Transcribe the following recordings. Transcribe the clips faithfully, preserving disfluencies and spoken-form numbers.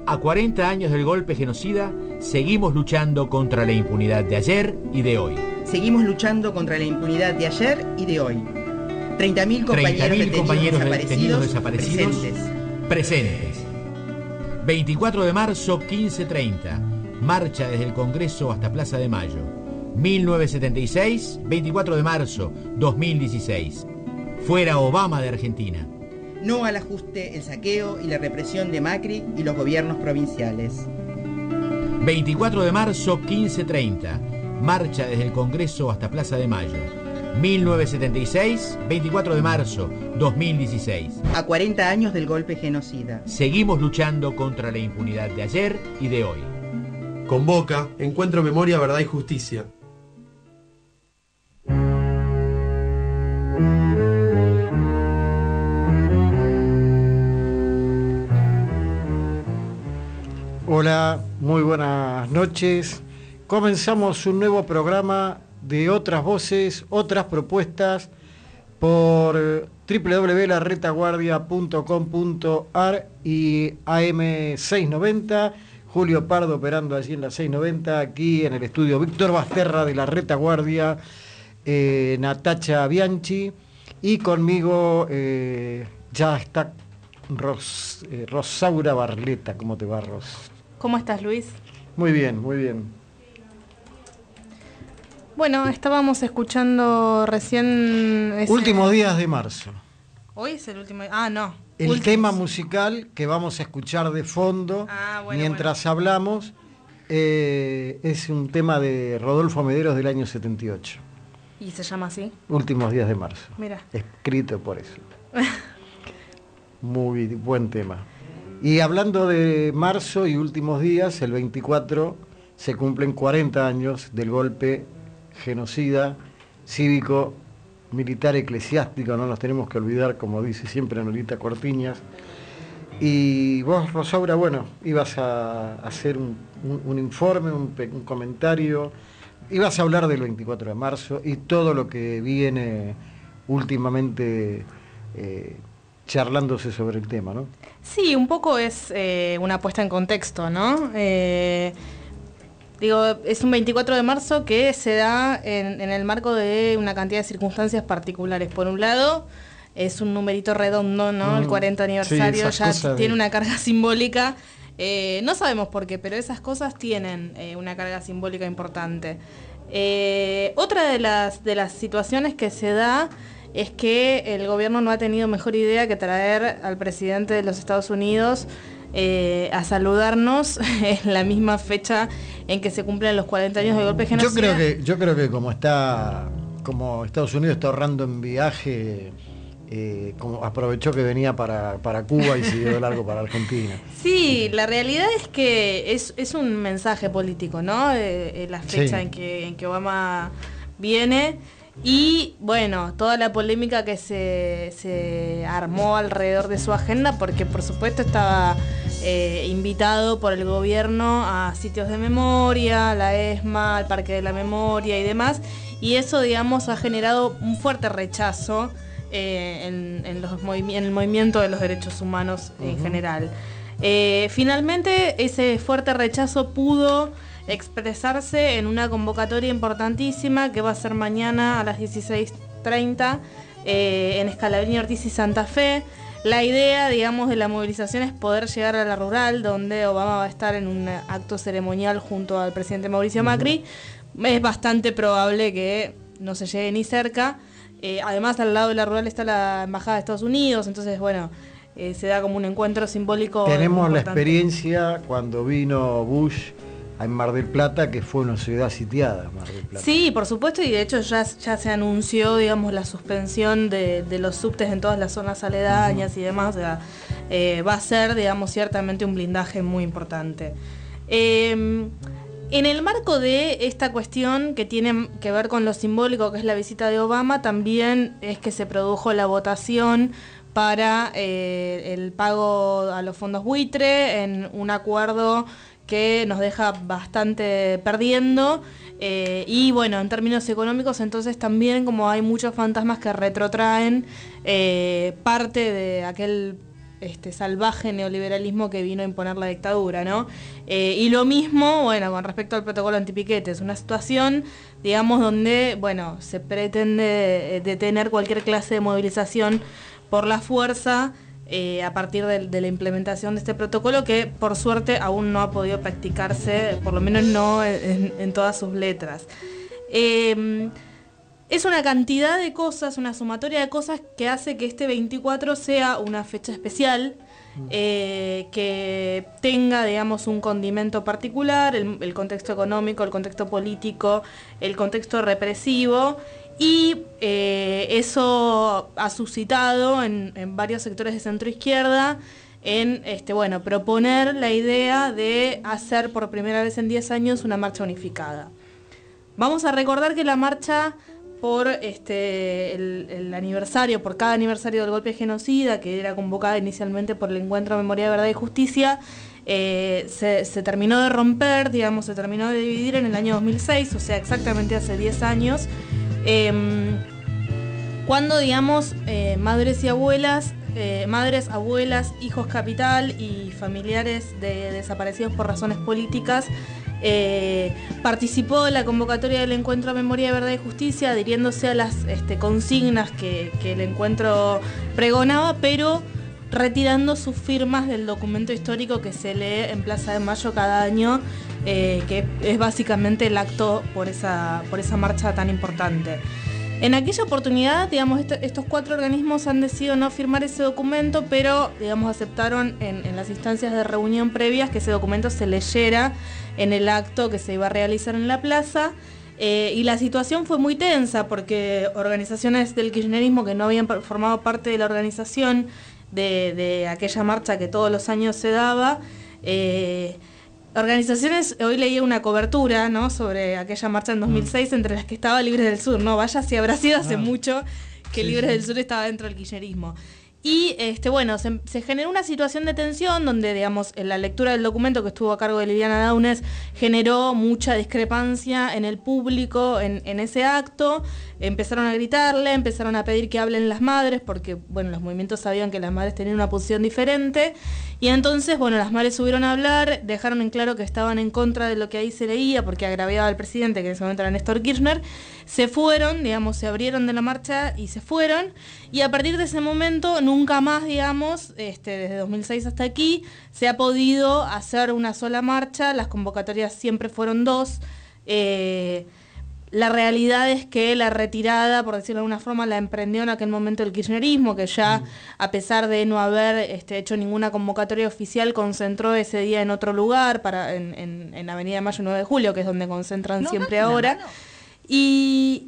A cuarenta años del golpe genocida, seguimos luchando contra la impunidad de ayer y de hoy. Seguimos luchando contra la impunidad de ayer y de hoy. treinta mil compañeros, detenidos, compañeros desaparecidos, detenidos desaparecidos presentes. presentes. veinticuatro de marzo, quince treinta. Marcha desde el Congreso hasta Plaza de Mayo. mil novecientos setenta y seis, veinticuatro de marzo, dos mil dieciséis. Fuera Obama de Argentina. No al ajuste, el saqueo y la represión de Macri y los gobiernos provinciales. veinticuatro de marzo, quince treinta. Marcha desde el Congreso hasta Plaza de Mayo. mil novecientos setenta y seis, veinticuatro de marzo, dos mil dieciséis. A cuarenta años del golpe genocida. Seguimos luchando contra la impunidad de ayer y de hoy. Convoca Encuentro Memoria, Verdad y Justicia. Hola, muy buenas noches. Comenzamos un nuevo programa de Otras Voces, Otras Propuestas por doble u doble u doble u punto la retaguardia punto com punto a r y A M seiscientos noventa. Julio Pardo operando allí en la seiscientos noventa, aquí en el estudio Víctor Basterra de la Retaguardia, eh, Natacha Bianchi, y conmigo eh, ya está Ros, eh, Rosaura Barleta. ¿Cómo te va, Ros? ¿Cómo estás, Luis? Muy bien, muy bien. Bueno, estábamos escuchando recién... Ese... Últimos días de marzo. ¿Hoy es el último? Ah, no. El Últimos. tema musical que vamos a escuchar de fondo ah, bueno, mientras bueno. hablamos eh, es un tema de Rodolfo Mederos del año setenta y ocho. ¿Y se llama así? Últimos días de marzo. Mira. Escrito por eso. Muy buen tema. Y hablando de marzo y últimos días, el veinticuatro se cumplen cuarenta años del golpe genocida cívico, militar, eclesiástico, no nos tenemos que olvidar, como dice siempre Norita Cortiñas. Y vos, Rosaura, bueno, ibas a hacer un, un, un informe, un, un comentario, ibas a hablar del veinticuatro de marzo y todo lo que viene últimamente eh, charlándose sobre el tema, ¿no? Sí, un poco es eh, una puesta en contexto, ¿no? Eh, digo, es un veinticuatro de marzo que se da en, en el marco de una cantidad de circunstancias particulares. Por un lado, es un numerito redondo, ¿no? Mm, el cuarenta aniversario sí, ya tiene de... una carga simbólica. Eh, no sabemos por qué, pero esas cosas tienen eh, una carga simbólica importante. Eh, otra de las, de las situaciones que se da es que el gobierno no ha tenido mejor idea que traer al presidente de los Estados Unidos eh, a saludarnos en la misma fecha en que se cumplen los cuarenta años del golpe genocida. Yo creo que, yo creo que como está, como Estados Unidos está ahorrando en viaje, eh, como aprovechó que venía para, para Cuba y siguió de largo para Argentina. Sí, la realidad es que es, es un mensaje político, ¿no? Eh, eh, la fecha sí. en que, en que Obama viene. Y bueno, toda la polémica que se, se armó alrededor de su agenda, porque por supuesto estaba eh, invitado por el gobierno a sitios de memoria, la ESMA, al Parque de la Memoria y demás, y eso, digamos, ha generado un fuerte rechazo eh, en, en, los movi- en el movimiento de los derechos humanos uh-huh. en general. Eh, finalmente, ese fuerte rechazo pudo expresarse en una convocatoria importantísima que va a ser mañana a las dieciséis treinta eh, en Scalabrini, Ortiz y Santa Fe. La idea, digamos, de la movilización es poder llegar a la rural, donde Obama va a estar en un acto ceremonial junto al presidente Mauricio Macri. Uh-huh. Es bastante probable que no se llegue ni cerca. Eh, además, al lado de la rural está la Embajada de Estados Unidos, entonces, bueno, eh, se da como un encuentro simbólico. Tenemos importante. La experiencia cuando vino Bush en Mar del Plata, que fue una ciudad sitiada, Mar del Plata. Sí, por supuesto, y de hecho ya, ya se anunció, digamos, la suspensión de, de los subtes en todas las zonas aledañas uh-huh. y demás. O sea, eh, va a ser, digamos, ciertamente un blindaje muy importante. Eh, en el marco de esta cuestión que tiene que ver con lo simbólico, que es la visita de Obama, también es que se produjo la votación para eh, el pago a los fondos buitre en un acuerdo que nos deja bastante perdiendo eh, y bueno, en términos económicos entonces también, como hay muchos fantasmas que retrotraen eh, parte de aquel este salvaje neoliberalismo que vino a imponer la dictadura, ¿no? Eh, y lo mismo, bueno, con respecto al protocolo antipiquetes, una situación, digamos, donde, bueno, se pretende detener cualquier clase de movilización por la fuerza eh, a partir de, de la implementación de este protocolo, que por suerte aún no ha podido practicarse, por lo menos no en, en todas sus letras. Eh, Es una cantidad de cosas, una sumatoria de cosas que hace que este veinticuatro sea una fecha especial, eh, que tenga, digamos, un condimento particular, el, el contexto económico, el contexto político, el contexto represivo, y eh, eso ha suscitado en, en varios sectores de centro-izquierda en este, bueno, proponer la idea de hacer por primera vez en diez años una marcha unificada. Vamos a recordar que la marcha por este el, el aniversario, por cada aniversario del golpe genocida, que era convocada inicialmente por el Encuentro Memoria, Verdad y Justicia, eh, se, se terminó de romper, digamos, se terminó de dividir en el año dos mil seis, o sea, exactamente hace diez años, eh, cuando, digamos, eh, madres y abuelas, eh, madres, abuelas, hijos capital y familiares de desaparecidos por razones políticas, Eh, participó en la convocatoria del Encuentro Memoria, Verdad y Justicia, adhiriéndose a las este, consignas que, que el encuentro pregonaba, pero retirando sus firmas del documento histórico que se lee en Plaza de Mayo cada año, eh, que es básicamente el acto por esa, por esa marcha tan importante. En aquella oportunidad, digamos, est- estos cuatro organismos han decidido no firmar ese documento, pero, digamos, aceptaron en, en las instancias de reunión previas que ese documento se leyera en el acto que se iba a realizar en la plaza, eh, y la situación fue muy tensa porque organizaciones del kirchnerismo que no habían formado parte de la organización de, de aquella marcha que todos los años se daba, eh, organizaciones, hoy leía una cobertura, ¿no?, sobre aquella marcha en dos mil seis, entre las que estaba Libres del Sur, ¿no? Vaya si habrá sido hace ah, mucho que sí, Libres sí. del Sur estaba dentro del kirchnerismo. Y este bueno, se, se generó una situación de tensión donde, digamos, en la lectura del documento que estuvo a cargo de Liliana Daunes generó mucha discrepancia en el público en, en ese acto. Empezaron a gritarle, empezaron a pedir que hablen las madres, porque, bueno, los movimientos sabían que las madres tenían una posición diferente. Y entonces, bueno, las madres subieron a hablar, dejaron en claro que estaban en contra de lo que ahí se leía, porque agraviaba al presidente, que en ese momento era Néstor Kirchner. Se fueron, digamos, se abrieron de la marcha y se fueron. Y a partir de ese momento, nunca más, digamos, este, desde dos mil seis hasta aquí, se ha podido hacer una sola marcha. Las convocatorias siempre fueron dos. Eh, la realidad es que la retirada, por decirlo de alguna forma, la emprendió en aquel momento el kirchnerismo, que ya, a pesar de no haber este, hecho ninguna convocatoria oficial, concentró ese día en otro lugar, para en, en, en Avenida Mayo nueve de Julio, que es donde concentran no, siempre no, ahora. No, no. Y...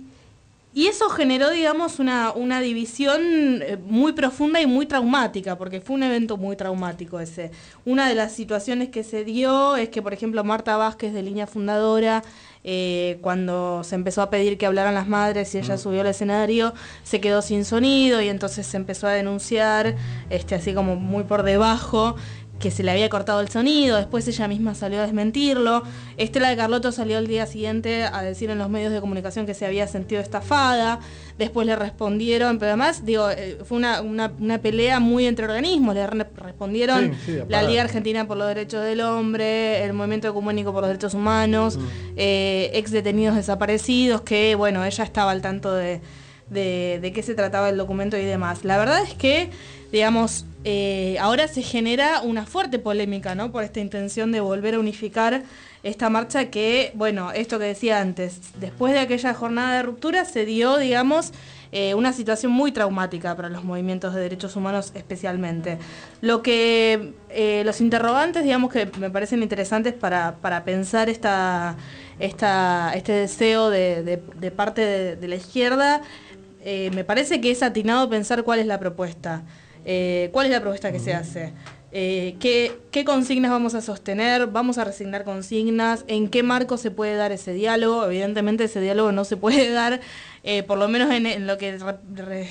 Y eso generó, digamos, una, una división muy profunda y muy traumática, porque fue un evento muy traumático ese. Una de las situaciones que se dio es que, por ejemplo, Marta Vázquez, de Línea Fundadora, eh, cuando se empezó a pedir que hablaran las madres y ella mm. subió al escenario, se quedó sin sonido y entonces se empezó a denunciar, este, así como muy por debajo, que se le había cortado el sonido. Después ella misma salió a desmentirlo. Estela de Carlotto salió al día siguiente a decir en los medios de comunicación que se había sentido estafada. Después le respondieron, pero además, digo, fue una, una, una pelea muy entre organismos. Le re- respondieron sí, sí, la Liga Argentina por los Derechos del Hombre, el Movimiento Ecuménico por los Derechos Humanos, mm. eh, ex detenidos desaparecidos, que, bueno, ella estaba al tanto de, de, de qué se trataba el documento y demás. La verdad es que, digamos, eh, ahora se genera una fuerte polémica, ¿no?, por esta intención de volver a unificar esta marcha que, bueno, esto que decía antes, después de aquella jornada de ruptura se dio, digamos, eh, una situación muy traumática para los movimientos de derechos humanos especialmente. Lo que eh, los interrogantes, digamos, que me parecen interesantes para, para pensar esta, esta, este deseo de, de, de parte de, de la izquierda, eh, me parece que es atinado pensar cuál es la propuesta. Eh, ¿Cuál es la propuesta que se hace? Eh, ¿qué, ¿Qué consignas vamos a sostener? ¿Vamos a resignar consignas? ¿En qué marco se puede dar ese diálogo? Evidentemente ese diálogo no se puede dar, eh, por lo menos en, en lo que re,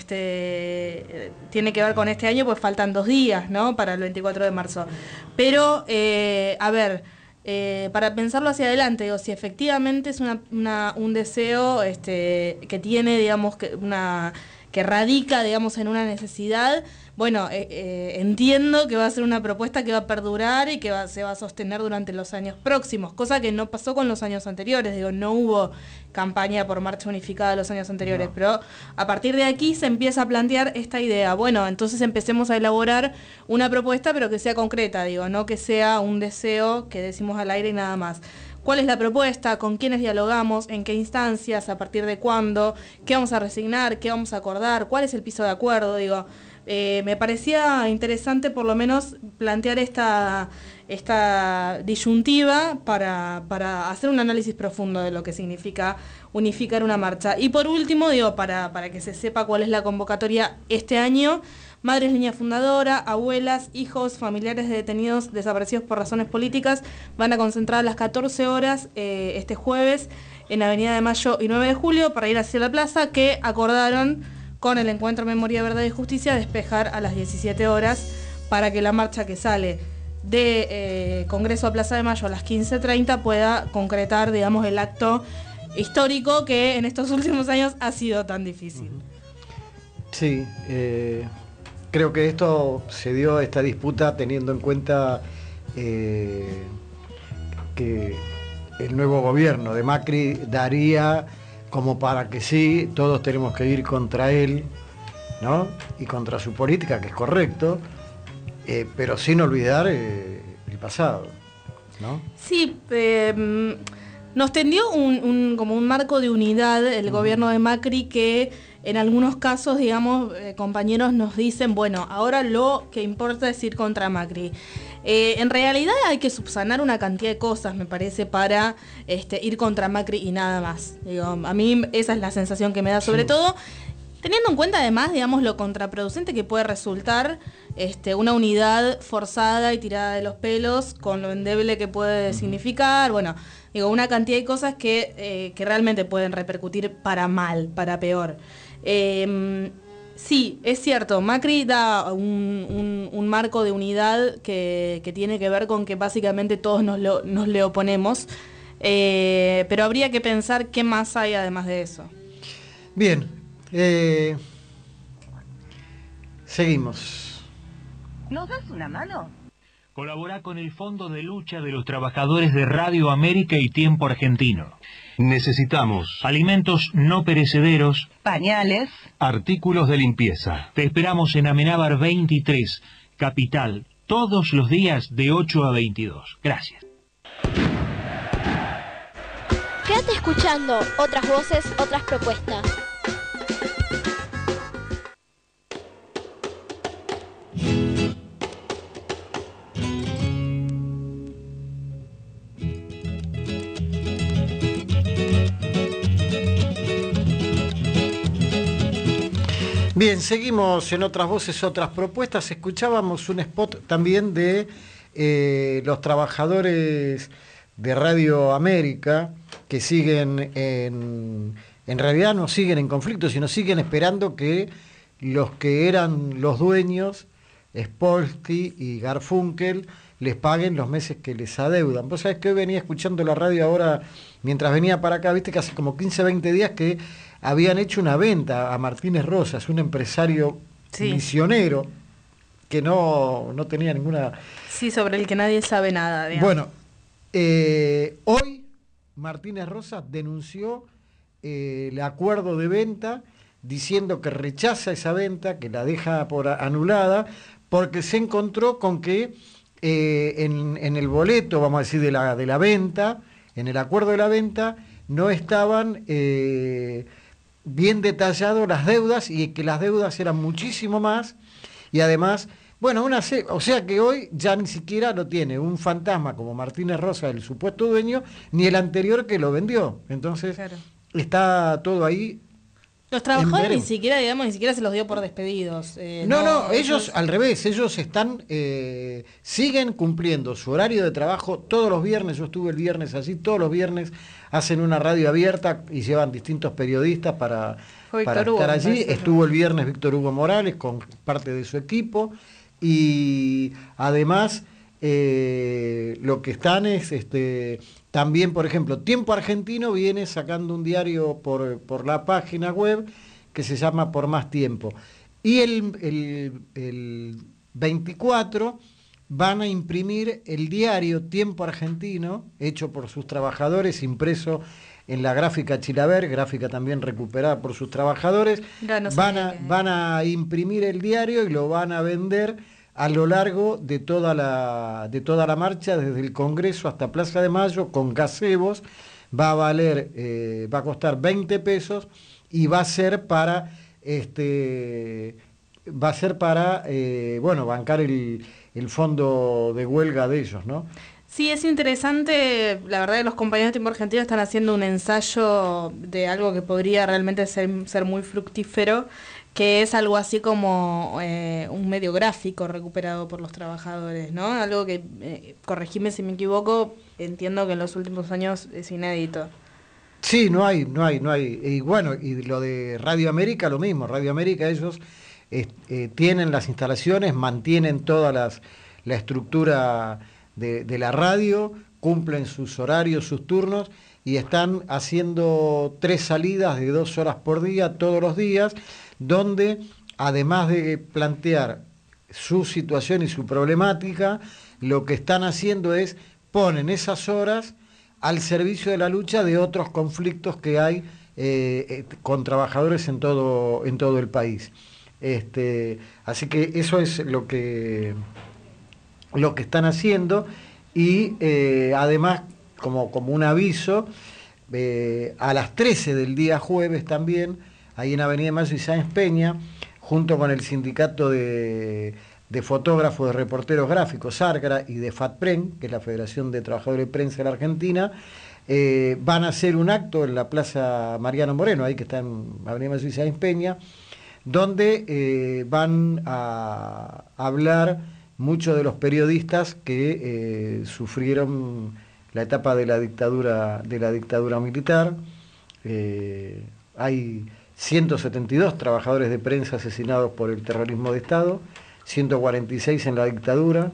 este, tiene que ver con este año, pues faltan dos días, ¿no?, para el veinticuatro de marzo. Pero, eh, a ver, eh, para pensarlo hacia adelante, digo, si efectivamente es una, una, un deseo este, que tiene, digamos, que una... que radica, digamos, en una necesidad, bueno, eh, eh, entiendo que va a ser una propuesta que va a perdurar y que va, se va a sostener durante los años próximos, cosa que no pasó con los años anteriores. Digo, no hubo campaña por marcha unificada los años anteriores, no. Pero a partir de aquí se empieza a plantear esta idea. Bueno, entonces empecemos a elaborar una propuesta, pero que sea concreta, digo, no que sea un deseo que decimos al aire y nada más. ¿Cuál es la propuesta? ¿Con quiénes dialogamos? ¿En qué instancias? ¿A partir de cuándo? ¿Qué vamos a resignar? ¿Qué vamos a acordar? ¿Cuál es el piso de acuerdo? Digo, eh, me parecía interesante por lo menos plantear esta, esta disyuntiva para, para hacer un análisis profundo de lo que significa unificar una marcha. Y por último, digo, para, para que se sepa cuál es la convocatoria este año, Madres Línea Fundadora, abuelas, hijos, familiares de detenidos desaparecidos por razones políticas van a concentrar a las catorce horas eh, este jueves en Avenida de Mayo y nueve de julio para ir hacia la plaza, que acordaron con el Encuentro Memoria, Verdad y Justicia despejar a las diecisiete horas para que la marcha que sale de eh, Congreso a Plaza de Mayo a las quince treinta pueda concretar, digamos, el acto histórico que en estos últimos años ha sido tan difícil. Sí, eh... creo que esto se dio, esta disputa, teniendo en cuenta eh, que el nuevo gobierno de Macri daría como para que sí, todos tenemos que ir contra él, ¿no? Y contra su política, que es correcto, eh, pero sin olvidar eh, el pasado, ¿no? Sí, eh, nos tendió un, un, como un marco de unidad el uh-huh. gobierno de Macri que en algunos casos, digamos, eh, compañeros nos dicen, bueno, ahora lo que importa es ir contra Macri. Eh, en realidad hay que subsanar una cantidad de cosas, me parece, para este, ir contra Macri y nada más. Digo, a mí esa es la sensación que me da, sobre sí. todo teniendo en cuenta además, digamos, lo contraproducente que puede resultar este, una unidad forzada y tirada de los pelos, con lo endeble que puede significar, bueno, digo, una cantidad de cosas que, eh, que realmente pueden repercutir para mal, para peor. Eh, sí, es cierto, Macri da un, un, un marco de unidad que, que tiene que ver con que básicamente todos nos, lo, nos le oponemos, eh, pero habría que pensar qué más hay además de eso. Bien, eh, seguimos. ¿Nos das una mano? Colabora con el Fondo de Lucha de los Trabajadores de Radio América y Tiempo Argentino. Necesitamos alimentos no perecederos, pañales, artículos de limpieza. Te esperamos en Amenábar veintitrés, Capital, todos los días de ocho a veintidós. Gracias. Quédate escuchando otras voces, otras propuestas. Bien, seguimos en otras voces, otras propuestas. Escuchábamos un spot también de eh, los trabajadores de Radio América que siguen en, en realidad no siguen en conflicto, sino siguen esperando que los que eran los dueños, Spolsky y Garfunkel, les paguen los meses que les adeudan. Vos sabés que hoy venía escuchando la radio ahora, mientras venía para acá, viste que hace como quince, veinte días que habían hecho una venta a Martínez Rosas, un empresario sí. misionero que no, no tenía ninguna... Sí, sobre el que nadie sabe nada. Digamos. Bueno, eh, hoy Martínez Rosas denunció eh, el acuerdo de venta diciendo que rechaza esa venta, que la deja por anulada, porque se encontró con que eh, en, en el boleto, vamos a decir, de la, de la venta, en el acuerdo de la venta, no estaban... Eh, bien detallado las deudas y que las deudas eran muchísimo más y además, bueno, una o sea que hoy ya ni siquiera lo tiene un fantasma como Martínez Rosa, el supuesto dueño, ni el anterior que lo vendió. Entonces, claro. está todo ahí. Los trabajadores ni siquiera, digamos, ni siquiera se los dio por despedidos. Eh, no, no, no, ellos es... al revés, ellos están, eh, siguen cumpliendo su horario de trabajo todos los viernes. Yo estuve el viernes así, todos los viernes hacen una radio abierta y llevan distintos periodistas para, para Hugo, estar allí. Estuvo el viernes Víctor Hugo Morales con parte de su equipo y además eh, lo que están es... este también, por ejemplo, Tiempo Argentino viene sacando un diario por, por la página web que se llama Por Más Tiempo. Y el, el, el veinticuatro van a imprimir el diario Tiempo Argentino, hecho por sus trabajadores, impreso en la gráfica Chilaver, gráfica también recuperada por sus trabajadores. No van, a, van a imprimir el diario y lo van a vender a lo largo de toda la, de toda la marcha, desde el Congreso hasta Plaza de Mayo, con gazebos. Va a valer, eh, va a costar veinte pesos y va a ser para, este, va a ser para, eh, bueno, bancar el, el fondo de huelga de ellos, ¿no? Sí, es interesante. La verdad que los compañeros de Tiempo Argentino están haciendo un ensayo de algo que podría realmente ser, ser muy fructífero, que es algo así como eh, un medio gráfico recuperado por los trabajadores, ¿no? Algo que, eh, corregime si me equivoco, entiendo que en los últimos años es inédito. Sí, no hay, no hay, no hay. Y bueno, y lo de Radio América, lo mismo. Radio América, ellos eh, eh, tienen las instalaciones, mantienen toda las, la estructura de, de la radio, cumplen sus horarios, sus turnos, y están haciendo tres salidas de dos horas por día, todos los días, donde, además de plantear su situación y su problemática, lo que están haciendo es, ponen esas horas al servicio de la lucha de otros conflictos que hay eh, eh, con trabajadores en todo, en todo el país. Este, así que eso es lo que, lo que están haciendo, y eh, además, como, como un aviso, eh, a las trece del día jueves también, ahí en Avenida Mayo y Sáenz Peña, junto con el sindicato de, de fotógrafos, de reporteros gráficos, ARGRA, y de FATPREN, que es la Federación de Trabajadores de Prensa de la Argentina, eh, van a hacer un acto en la Plaza Mariano Moreno, ahí que está en Avenida Mayo y Sáenz Peña, donde eh, van a hablar muchos de los periodistas que eh, sufrieron la etapa de la dictadura, de la dictadura militar. Eh, hay ciento setenta y dos trabajadores de prensa asesinados por el terrorismo de Estado, ciento cuarenta y seis en la dictadura,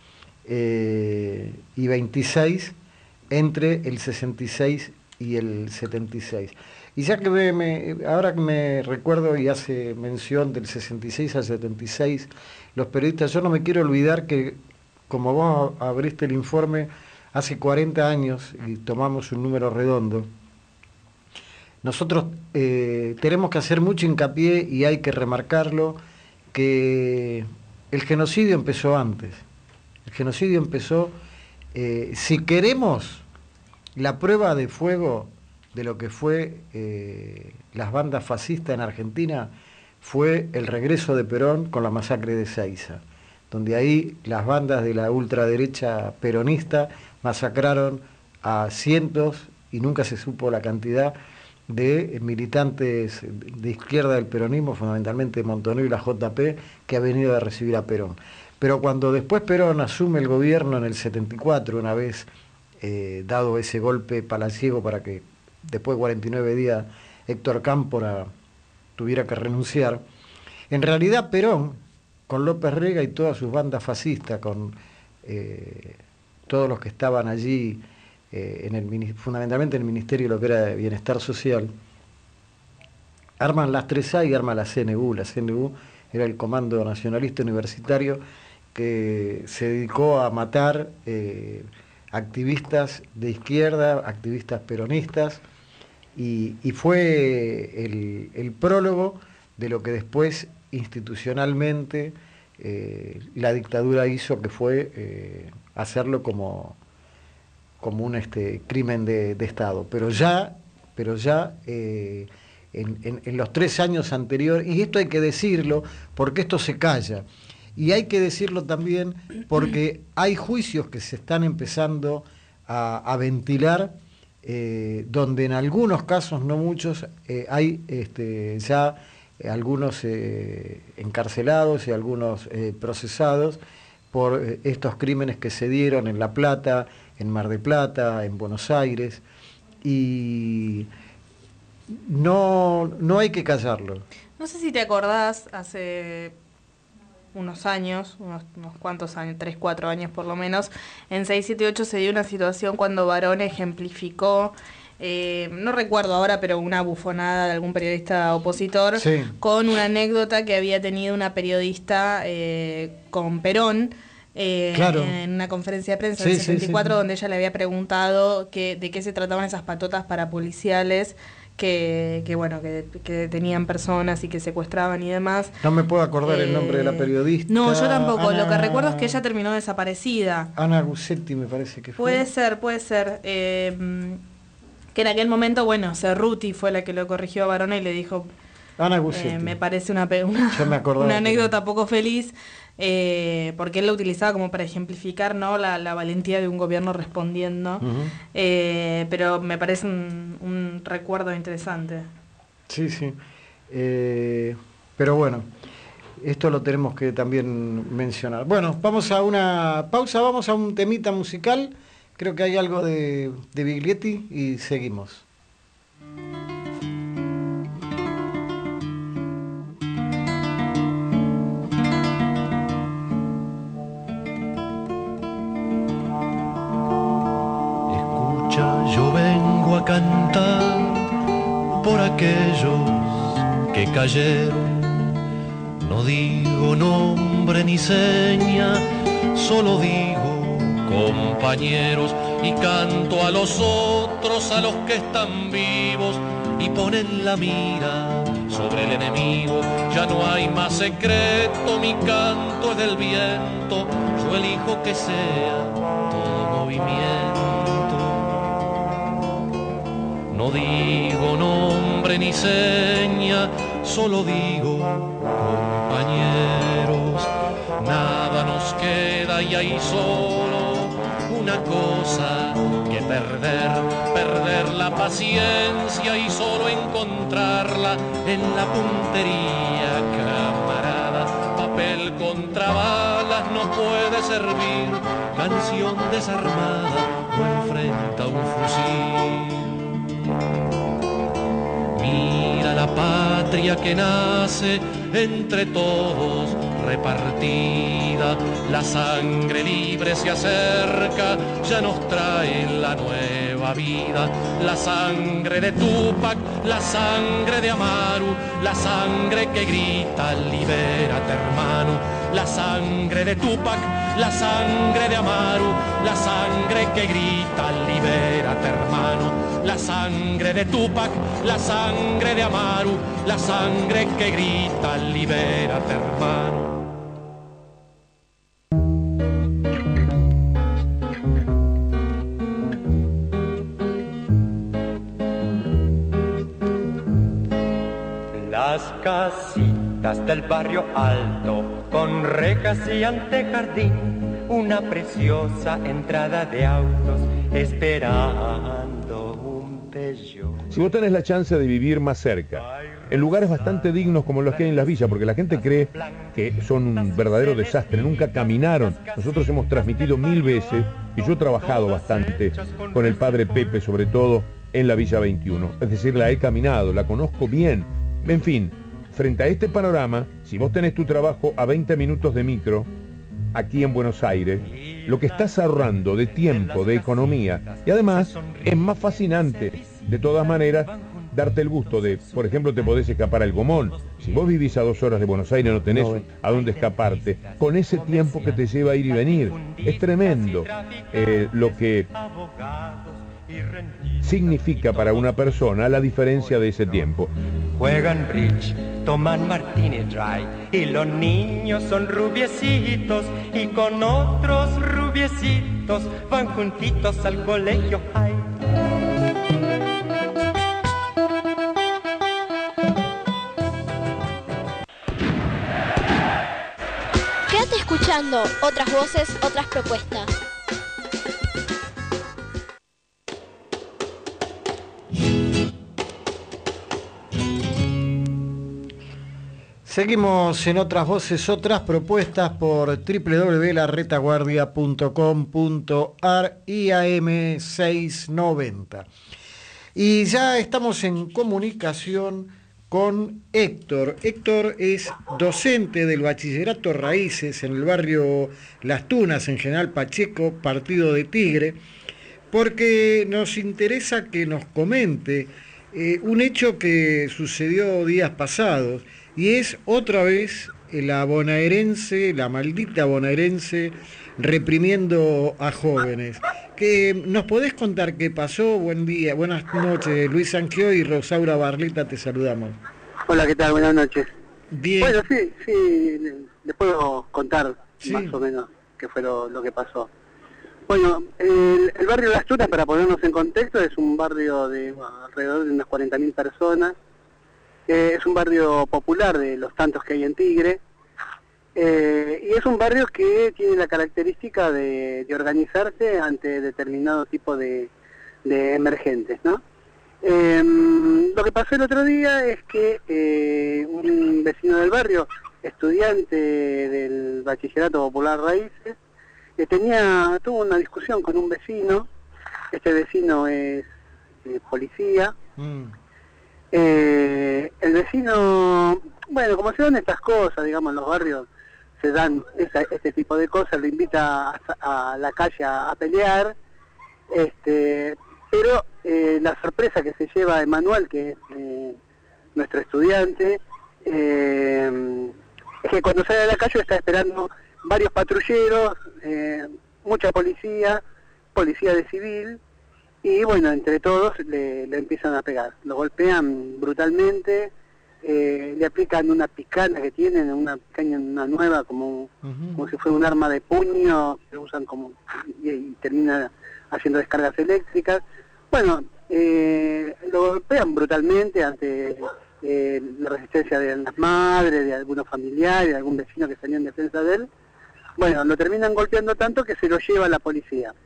eh, y veintiséis entre el sesenta y seis y el setenta y seis. Y ya que me, me, ahora que me recuerdo y hace mención del sesenta y seis al setenta y seis, los periodistas, yo no me quiero olvidar que, como vos abriste el informe, hace cuarenta años, y tomamos un número redondo, nosotros eh, tenemos que hacer mucho hincapié, y hay que remarcarlo, que el genocidio empezó antes. El genocidio empezó, eh, si queremos la prueba de fuego de lo que fue eh, las bandas fascistas en Argentina, fue el regreso de Perón con la masacre de Ezeiza, donde ahí las bandas de la ultraderecha peronista masacraron a cientos, y nunca se supo la cantidad, de militantes de izquierda del peronismo, fundamentalmente Montonero y la J P, que ha venido a recibir a Perón. Pero cuando después Perón asume el gobierno en el setenta y cuatro, una vez eh, dado ese golpe palaciego para que después de cuarenta y nueve días Héctor Cámpora tuviera que renunciar, en realidad Perón, con López Rega y todas sus bandas fascistas, con eh, todos los que estaban allí, eh, en el, fundamentalmente en el Ministerio de lo que era de Bienestar Social, arman las tres A y arman la C N U. La C N U era el Comando Nacionalista Universitario, que se dedicó a matar eh, activistas de izquierda, activistas peronistas, y, y fue el, el prólogo de lo que después institucionalmente eh, la dictadura hizo, que fue eh, hacerlo como, como un este, crimen de, de Estado. Pero ya, pero ya eh, en, en, en los tres años anteriores, y esto hay que decirlo porque esto se calla, y hay que decirlo también porque hay juicios que se están empezando a, a ventilar, eh, donde en algunos casos, no muchos, eh, hay este, ya algunos eh, encarcelados y algunos eh, procesados por eh, estos crímenes que se dieron en La Plata, en Mar del Plata, en Buenos Aires, y no, no hay que callarlo. No sé si te acordás, hace unos años, unos, unos cuantos años, tres, cuatro años por lo menos, en seis siete ocho se dio una situación cuando Varón ejemplificó eh, no recuerdo ahora, pero una bufonada de algún periodista opositor, sí, con una anécdota que había tenido una periodista eh, con Perón, eh, claro, en una conferencia de prensa sí, del setenta y cuatro, sí, sí, donde ella le había preguntado que, de qué se trataban esas patotas parapoliciales que, que bueno, que, que detenían personas y que secuestraban y demás. No me puedo acordar eh, el nombre de la periodista. No, yo tampoco. Ana... Lo que recuerdo es que ella terminó desaparecida. Ana Gussetti me parece que fue. Puede ser, puede ser. Eh, que en aquel momento, bueno, Cerruti fue la que lo corrigió a Varona y le dijo... Ana Gussetti. Eh, me parece una, una, una anécdota poco feliz, eh, porque él la utilizaba como para ejemplificar, ¿no?, la, la valentía de un gobierno respondiendo. Uh-huh. eh, pero me parece un, un recuerdo interesante. Sí, sí. Eh, pero bueno, esto lo tenemos que también mencionar. Bueno, vamos a una pausa, vamos a un temita musical. Creo que hay algo de, de Biglietti y seguimos. Yo vengo a cantar por aquellos que cayeron. No digo nombre ni seña, solo digo compañeros, y canto a los otros, a los que están vivos y ponen la mira sobre el enemigo. Ya no hay más secreto, mi canto es del viento, yo elijo que sea todo movimiento. No digo nombre ni seña, solo digo compañeros. Nada nos queda y hay solo una cosa que perder, perder la paciencia y solo encontrarla en la puntería, camarada. Papel contra balas no puede servir, canción desarmada no enfrenta un fusil. Mira la patria que nace entre todos repartida, la sangre libre se acerca, ya nos trae la nueva vida. La sangre de Tupac, la sangre de Amaru, la sangre que grita libérate hermano. La sangre de Tupac, la sangre de Amaru, la sangre que grita libérate hermano. La sangre de Tupac, la sangre de Amaru, la sangre que grita libérate hermano. Las casitas del barrio alto, con rejas y antejardín, una preciosa entrada de autos, esperando un Peugeot. Si vos tenés la chance de vivir más cerca, en lugares bastante dignos como los que hay en las villas, porque la gente cree que son un verdadero desastre, nunca caminaron. Nosotros hemos transmitido mil veces, y yo he trabajado bastante con el padre Pepe, sobre todo en la Villa veintiuno, es decir, la he caminado, la conozco bien. En fin, frente a este panorama, si vos tenés tu trabajo a veinte minutos de micro, aquí en Buenos Aires, lo que estás ahorrando de tiempo, de economía, y además es más fascinante, de todas maneras, darte el gusto de, por ejemplo, te podés escapar al Gomón. Si vos vivís a dos horas de Buenos Aires, no tenés a dónde escaparte, con ese tiempo que te lleva a ir y venir. Es tremendo eh, lo que significa para una persona la diferencia de ese tiempo. Juegan Rich, toman Martini Dry, y los niños son rubiecitos, y con otros rubiecitos van juntitos al colegio high. Quédate escuchando otras voces, otras propuestas. Seguimos en otras voces, otras propuestas por doble u doble u doble u punto la retaguardia punto com punto a r y A M seiscientos noventa. Y ya estamos en comunicación con Héctor. Héctor es docente del Bachillerato Raíces en el barrio Las Tunas, en General Pacheco, partido de Tigre, porque nos interesa que nos comente eh, un hecho que sucedió días pasados, y es otra vez la bonaerense, la maldita bonaerense, reprimiendo a jóvenes. Que ¿Nos podés contar qué pasó? Buen día, buenas noches, Luis Anquio y Rosaura Barleta, te saludamos. Hola, ¿qué tal? Buenas noches. Bien. Bueno, sí, sí, les puedo contar sí. más o menos qué fue lo, lo que pasó. Bueno, el, el barrio Las Tunas, para ponernos en contexto, es un barrio de bueno, alrededor de unas cuarenta mil personas. Eh, es un barrio popular de los tantos que hay en Tigre. Eh, y es un barrio que tiene la característica de, de organizarse ante determinado tipo de, de emergentes, ¿no? Eh, lo que pasó el otro día es que eh, un vecino del barrio, estudiante del Bachillerato Popular Raíces, eh, tenía tuvo una discusión con un vecino. Este vecino es eh, policía. Mm. Eh, el vecino, bueno, como se dan estas cosas, digamos, en los barrios, se dan esa, este tipo de cosas, lo invita a, a la calle a, a pelear, este, pero eh, la sorpresa que se lleva Emanuel, que es eh, nuestro estudiante, eh, es que cuando sale a la calle está esperando varios patrulleros, eh, mucha policía, policía de civil, y bueno, entre todos le, le empiezan a pegar, lo golpean brutalmente. Eh, le aplican una picana que tienen, una picaña una nueva, como, uh-huh. como si fuera un arma de puño, que usan como y, y termina haciendo descargas eléctricas. Bueno, eh, lo golpean brutalmente ante eh, la resistencia de las madres, de algunos familiares, de algún vecino que salió en defensa de él. Bueno, lo terminan golpeando tanto que se lo lleva la policía.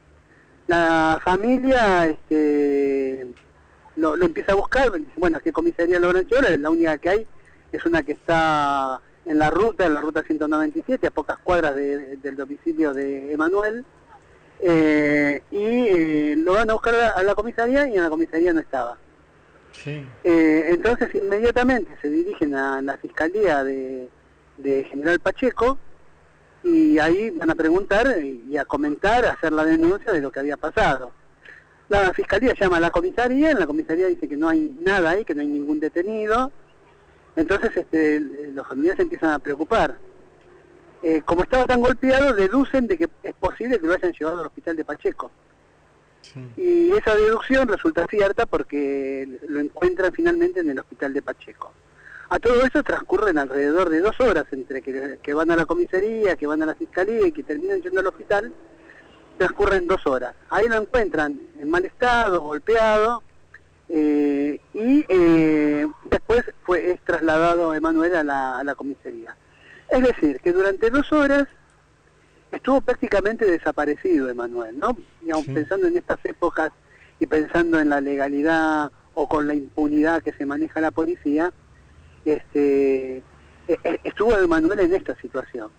La familia, este... Lo, lo empieza a buscar, bueno, ¿qué comisaría Lorenzo? La única que hay es una que está en la ruta, en la ruta ciento noventa y siete, a pocas cuadras de, de, del domicilio de Emanuel, eh, y eh, lo van a buscar a, a la comisaría y en la comisaría no estaba. Sí. Eh, entonces inmediatamente se dirigen a la Fiscalía de, de General Pacheco, y ahí van a preguntar y a comentar, a hacer la denuncia de lo que había pasado. La Fiscalía llama a la comisaría, en la comisaría dice que no hay nada ahí, que no hay ningún detenido. Entonces este, los familiares se empiezan a preocupar. Eh, como estaba tan golpeado, deducen de que es posible que lo hayan llevado al hospital de Pacheco. Sí. Y esa deducción resulta cierta porque lo encuentran finalmente en el hospital de Pacheco. A todo eso transcurren alrededor de dos horas entre que, que van a la comisaría, que van a la Fiscalía y que terminan yendo al hospital. Transcurren dos horas. Ahí lo encuentran en mal estado, golpeado, eh, y eh, después fue es trasladado Emanuel a la, a la comisaría. Es decir, que durante dos horas estuvo prácticamente desaparecido Emanuel, ¿no? Digamos, sí. Pensando en estas épocas y pensando en la legalidad o con la impunidad que se maneja la policía, este, estuvo Emanuel en esta situación.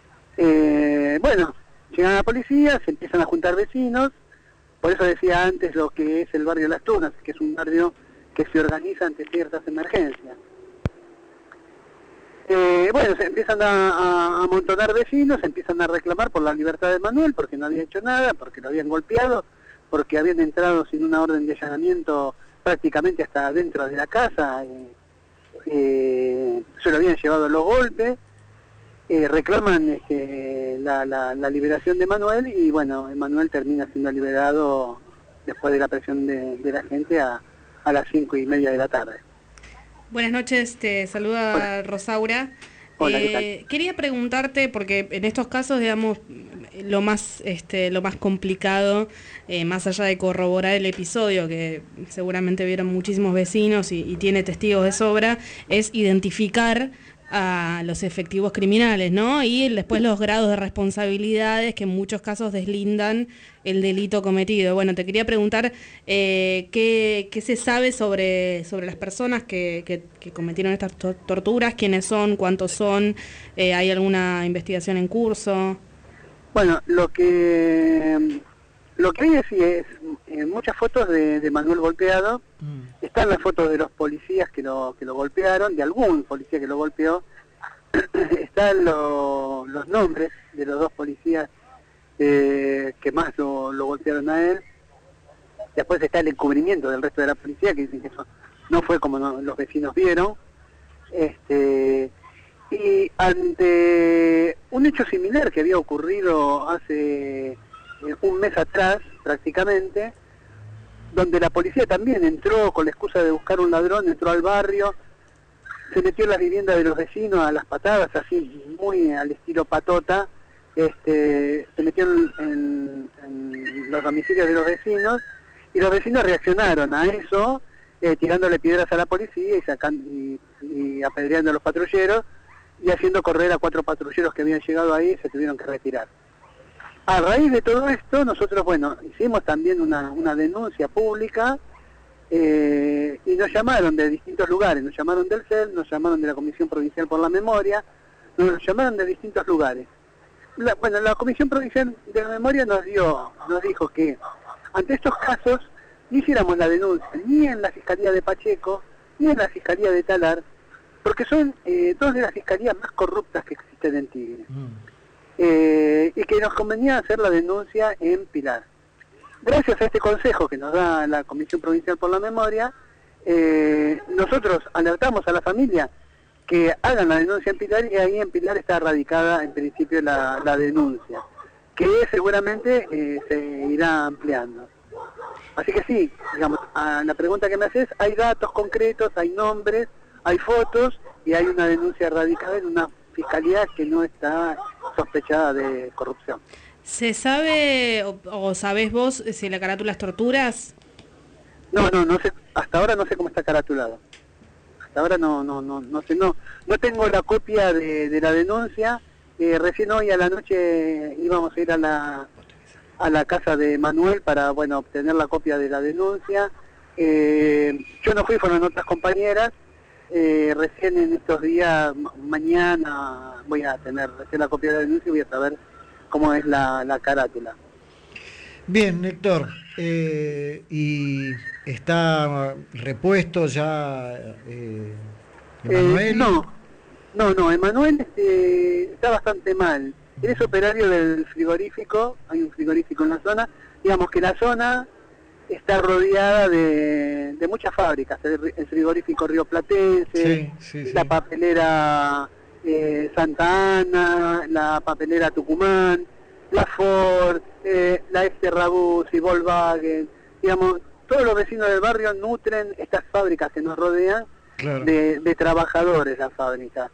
Eh, bueno, llegan a la policía, se empiezan a juntar vecinos, por eso decía antes lo que es el barrio Las Tunas, que es un barrio que se organiza ante ciertas emergencias. Eh, bueno, se empiezan a, a amontonar vecinos, se empiezan a reclamar por la libertad de Manuel, porque no había hecho nada, porque lo habían golpeado, porque habían entrado sin una orden de allanamiento prácticamente hasta dentro de la casa, eh, eh, se lo habían llevado los golpes. Eh, reclaman este, la, la, la liberación de Manuel y bueno, Manuel termina siendo liberado después de la presión de, de la gente a, a las cinco y media de la tarde. Buenas noches, te saluda Hola. Rosaura. Hola, eh, ¿qué tal? Quería preguntarte, porque en estos casos, digamos, lo más, este, lo más complicado, eh, más allá de corroborar el episodio, que seguramente vieron muchísimos vecinos y, y tiene testigos de sobra, es identificar a los efectivos criminales, ¿no? Y después los grados de responsabilidades que en muchos casos deslindan el delito cometido. Bueno, te quería preguntar eh, ¿qué, qué se sabe sobre, sobre las personas que, que, que cometieron estas to- torturas, quiénes son, cuántos son, eh, ¿hay alguna investigación en curso? Bueno, lo que lo que hay es, es eh, muchas fotos de, de Manuel golpeado. Mm. Están las fotos de los policías que lo que lo golpearon, de algún policía que lo golpeó. Están lo, los nombres de los dos policías eh, que más lo, lo golpearon a él. después está el encubrimiento del resto de la policía, que dicen que eso no fue como no, los vecinos vieron. Este, y ante un hecho similar que había ocurrido hace eh, un mes atrás, prácticamente, donde la policía también entró con la excusa de buscar un ladrón, entró al barrio, se metió en las viviendas de los vecinos a las patadas, así muy al estilo Patota, este, se metió en, en, en los domicilios de los vecinos, y los vecinos reaccionaron a eso, eh, tirándole piedras a la policía y, sacando, y, y apedreando a los patrulleros, y haciendo correr a cuatro patrulleros que habían llegado ahí y se tuvieron que retirar. A raíz de todo esto, nosotros, bueno, hicimos también una, una denuncia pública, eh, y nos llamaron de distintos lugares, nos llamaron del C E L, nos llamaron de la Comisión Provincial por la Memoria, nos llamaron de distintos lugares. La, bueno, la Comisión Provincial de la Memoria nos dio, nos dijo que ante estos casos no hiciéramos la denuncia ni en la Fiscalía de Pacheco, ni en la Fiscalía de Talar, porque son eh, dos de las fiscalías más corruptas que existen en Tigre. Mm. Eh, y que nos convenía hacer la denuncia en Pilar. Gracias a este consejo que nos da la Comisión Provincial por la Memoria, eh, nosotros alertamos a la familia que hagan la denuncia en Pilar, y ahí en Pilar está radicada en principio la, la denuncia, que seguramente eh, se irá ampliando. Así que sí, digamos, a la pregunta que me haces, hay datos concretos, hay nombres, hay fotos, y hay una denuncia radicada en una fiscalía que no está sospechada de corrupción. ¿Se sabe o, o sabés vos si la carátula es torturas? No, no, no sé, hasta ahora no sé cómo está caratulado. Hasta ahora no, no, no, no sé, no, no tengo la copia de, de la denuncia. Eh, recién hoy a la noche íbamos a ir a la a la casa de Manuel para, bueno, obtener la copia de la denuncia. Eh, yo no fui, fueron otras compañeras. Eh, recién en estos días, mañana voy a tener recién la copia de la denuncia y voy a saber cómo es la, la carátula. Bien, Héctor, eh, y está repuesto ya eh, Emanuel. Eh, no, no, no, Emanuel este, está bastante mal. Él es operario del frigorífico, hay un frigorífico en la zona, digamos que la zona está rodeada de, de muchas fábricas, el, el frigorífico Rioplatense, sí, sí, sí. la papelera eh, Santa Ana, la papelera Tucumán, la Ford, eh, la Este Rabus y Volkswagen, digamos, todos los vecinos del barrio nutren estas fábricas que nos rodean, claro, de, de trabajadores la fábrica.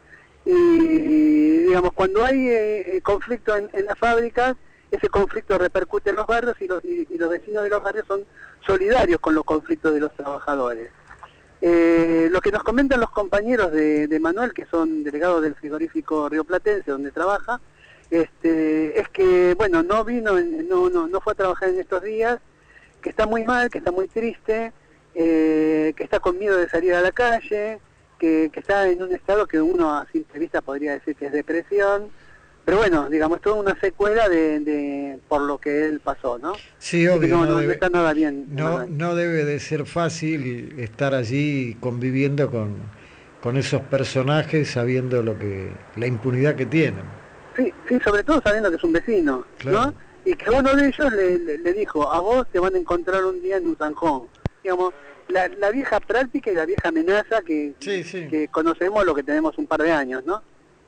Y digamos, cuando hay eh, conflicto en, en las fábricas, ese conflicto repercute en los barrios y los, y, y los vecinos de los barrios son solidarios con los conflictos de los trabajadores. Eh, lo que nos comentan los compañeros de, de Manuel, que son delegados del frigorífico Rioplatense, donde trabaja, este, es que, bueno, no vino, no, no, no fue a trabajar en estos días, que está muy mal, que está muy triste, eh, que está con miedo de salir a la calle, que, que está en un estado que uno a simple vista podría decir que es depresión. Pero bueno, digamos, toda una secuela de, de por lo que él pasó, ¿no? Sí, obvio. No, no, no, debe, no está nada bien. No, nada. no debe de ser fácil estar allí conviviendo con, con esos personajes, sabiendo lo que la impunidad que tienen. Sí, sí, sobre todo sabiendo que es un vecino, claro, ¿no? Y que uno de ellos le, le, le dijo, a vos te van a encontrar un día en un zanjón. Digamos, la, la vieja práctica y la vieja amenaza que, sí, sí. que conocemos lo que tenemos un par de años, ¿no?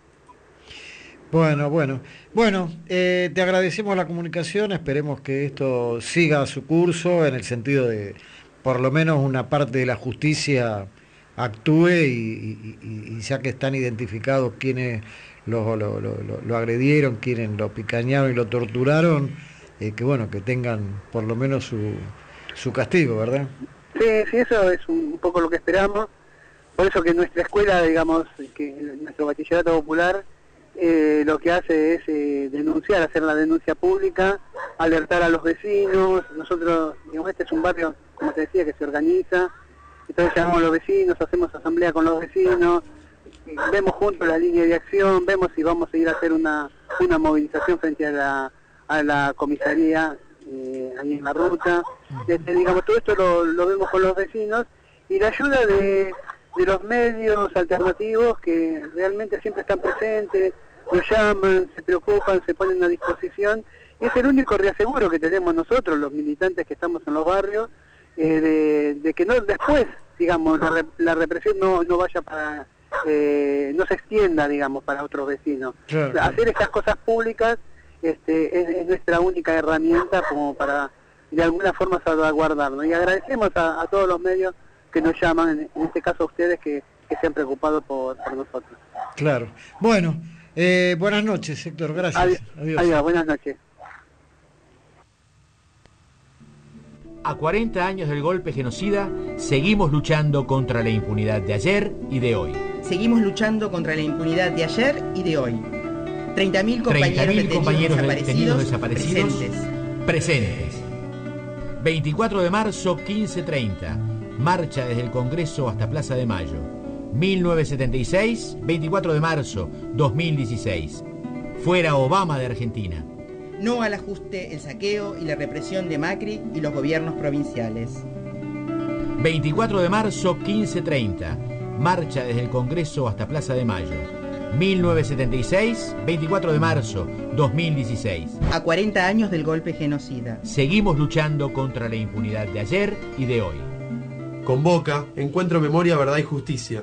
Bueno, bueno. Bueno, eh, te agradecemos la comunicación, esperemos que esto siga su curso en el sentido de, por lo menos una parte de la justicia actúe y, y, y ya que están identificados quienes lo, lo, lo, lo agredieron, quienes lo picañaron y lo torturaron, eh, que bueno, que tengan por lo menos su, su castigo, ¿verdad? Sí, sí, eso es un, un poco lo que esperamos. Por eso que nuestra escuela, digamos, que nuestro bachillerato popular, Eh, lo que hace es eh, denunciar, hacer la denuncia pública, alertar a los vecinos. Nosotros, digamos, este es un barrio, como te decía, que se organiza, entonces llamamos a los vecinos, hacemos asamblea con los vecinos, vemos juntos la línea de acción, vemos si vamos a ir a hacer una, una movilización frente a la, a la comisaría, eh, ahí en la ruta. Este, digamos, todo esto lo, lo vemos con los vecinos, y la ayuda de, de los medios alternativos que realmente siempre están presentes, nos llaman, se preocupan, se ponen a disposición, y es el único reaseguro que tenemos nosotros, los militantes que estamos en los barrios, eh, de, de que no después, digamos, la, re- la represión no, no vaya para, eh, no se extienda, digamos, para otros vecinos. Claro. O sea, hacer estas cosas públicas este, es, es nuestra única herramienta como para de alguna forma salvaguardarnos. Y agradecemos a, a todos los medios que nos llaman, en, en este caso a ustedes que, que se han preocupado por, por nosotros. Claro. Bueno, eh, buenas noches, Héctor, gracias. Adiós. Adiós. Adiós, buenas noches. A cuarenta años del golpe genocida, seguimos luchando contra la impunidad de ayer y de hoy. Seguimos luchando contra la impunidad de ayer y de hoy. treinta mil compañeros, detenidos, compañeros desaparecidos, detenidos desaparecidos presentes. presentes. veinticuatro de marzo, quince treinta. Marcha desde el Congreso hasta Plaza de Mayo. mil novecientos setenta y seis, veinticuatro de marzo, dos mil dieciséis. Fuera Obama de Argentina. No al ajuste, el saqueo y la represión de Macri y los gobiernos provinciales. veinticuatro de marzo, quince treinta. Marcha desde el Congreso hasta Plaza de Mayo. mil novecientos setenta y seis, veinticuatro de marzo, dos mil dieciséis. A cuarenta años del golpe genocida. Seguimos luchando contra la impunidad de ayer y de hoy. Convoca Encuentro Memoria, Verdad y Justicia.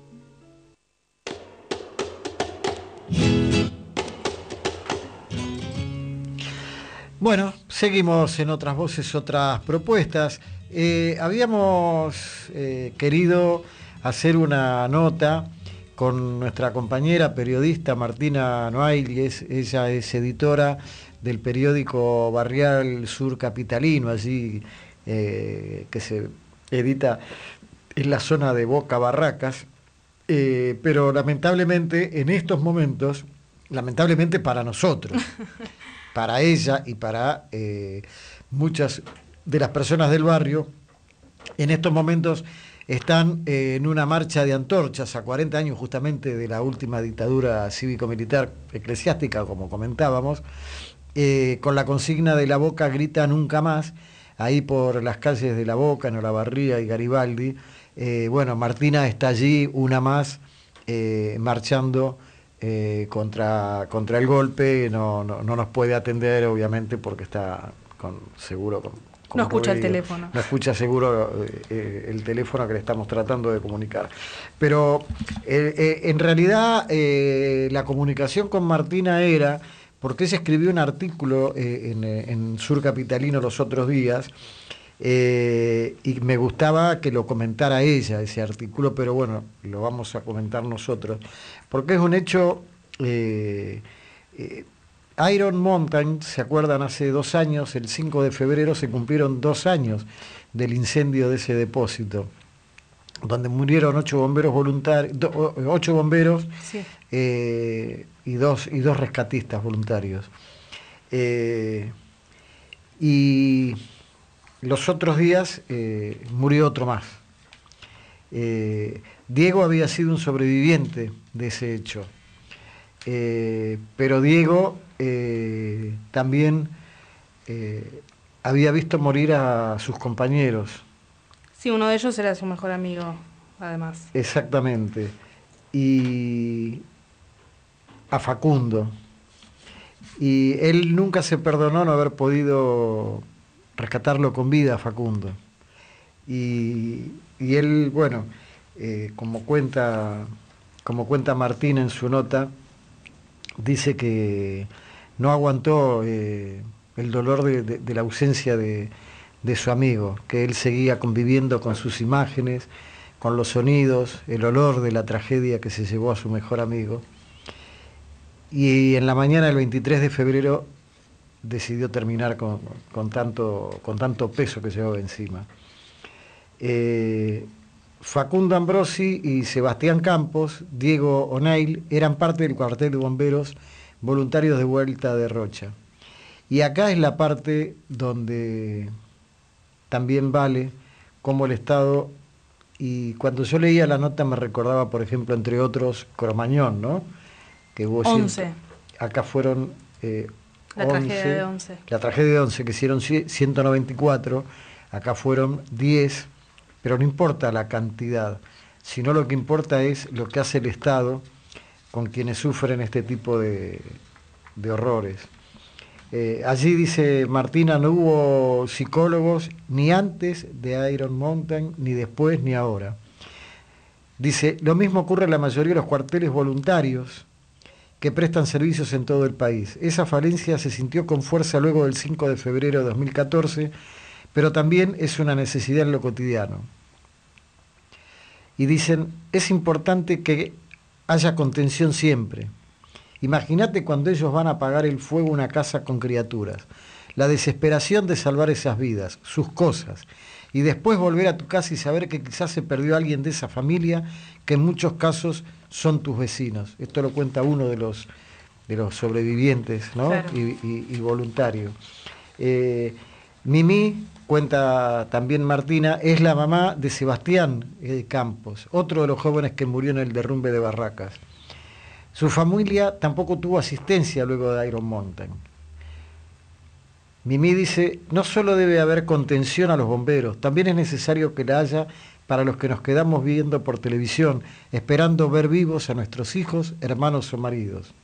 Bueno, seguimos en Otras Voces, Otras Propuestas. Eh, habíamos eh, querido hacer una nota con nuestra compañera periodista Martina Noailles. Ella es editora del periódico barrial Sur Capitalino, allí eh, que se edita en la zona de Boca Barracas, eh, pero lamentablemente en estos momentos, lamentablemente para nosotros, para ella y para eh, muchas de las personas del barrio, en estos momentos están eh, en una marcha de antorchas a cuarenta años justamente de la última dictadura cívico-militar eclesiástica, como comentábamos, eh, con la consigna de La Boca grita nunca más, ahí por las calles de La Boca, en Olavarría y Garibaldi. Eh, bueno, Martina está allí, una más, eh, marchando eh, contra, contra el golpe. No, no, no nos puede atender, obviamente, porque está con seguro con, con no escucha ruido. el teléfono. No escucha seguro eh, el teléfono que le estamos tratando de comunicar. Pero eh, eh, en realidad eh, la comunicación con Martina era porque ella escribió un artículo eh, en, en Sur Capitalino los otros días, eh, y me gustaba que lo comentara ella, ese artículo, pero bueno, lo vamos a comentar nosotros, porque es un hecho... Eh, eh, Iron Mountain, ¿se acuerdan? Hace dos años, el cinco de febrero, se cumplieron dos años del incendio de ese depósito, donde murieron ocho bomberos voluntarios, do, ocho bomberos sí. eh, y dos y dos rescatistas voluntarios. Eh, y los otros días eh, murió otro más. Eh, Diego había sido un sobreviviente de ese hecho. Eh, pero Diego eh, también eh, había visto morir a sus compañeros. Sí, uno de ellos era su mejor amigo, además. Exactamente. Y a Facundo. Y él nunca se perdonó no haber podido rescatarlo con vida a Facundo. Y, y él, bueno, eh, como cuenta, como cuenta Martín en su nota, dice que no aguantó eh, el dolor de, de, de la ausencia de, de su amigo, que él seguía conviviendo con sus imágenes, con los sonidos, el olor de la tragedia que se llevó a su mejor amigo. Y en la mañana del veintitrés de febrero decidió terminar con, con, tanto, con tanto peso que llevaba encima. Eh, Facundo Ambrosi y Sebastián Campos, Diego O'Neill, eran parte del cuartel de bomberos voluntarios de Vuelta de Rocha. Y acá es la parte donde también vale cómo el Estado, y cuando yo leía la nota me recordaba, por ejemplo, entre otros, Cromañón, ¿no? Que hubo once. Ciento, acá fueron eh, la once, tragedia de once. La tragedia de once, que hicieron ciento noventa y cuatro, acá fueron diez. Pero no importa la cantidad, sino lo que importa es lo que hace el Estado con quienes sufren este tipo de, de horrores. Eh, allí dice Martina, no hubo psicólogos ni antes de Iron Mountain, ni después, ni ahora. Dice, lo mismo ocurre en la mayoría de los cuarteles voluntarios que prestan servicios en todo el país. Esa falencia se sintió con fuerza luego del cinco de febrero de dos mil catorce, pero también es una necesidad en lo cotidiano. Y dicen, es importante que haya contención siempre. Imagínate cuando ellos van a apagar el fuego una casa con criaturas, la desesperación de salvar esas vidas, sus cosas, y después volver a tu casa y saber que quizás se perdió alguien de esa familia, que en muchos casos son tus vecinos. Esto lo cuenta uno de los, de los sobrevivientes, ¿no? Claro. y, y, y voluntarios. Eh, Mimi, cuenta también Martina, es la mamá de Sebastián eh, Campos, otro de los jóvenes que murió en el derrumbe de Barracas. Su familia tampoco tuvo asistencia luego de Iron Mountain. Mimi dice, no solo debe haber contención a los bomberos, también es necesario que la haya para los que nos quedamos viendo por televisión, esperando ver vivos a nuestros hijos, hermanos o maridos.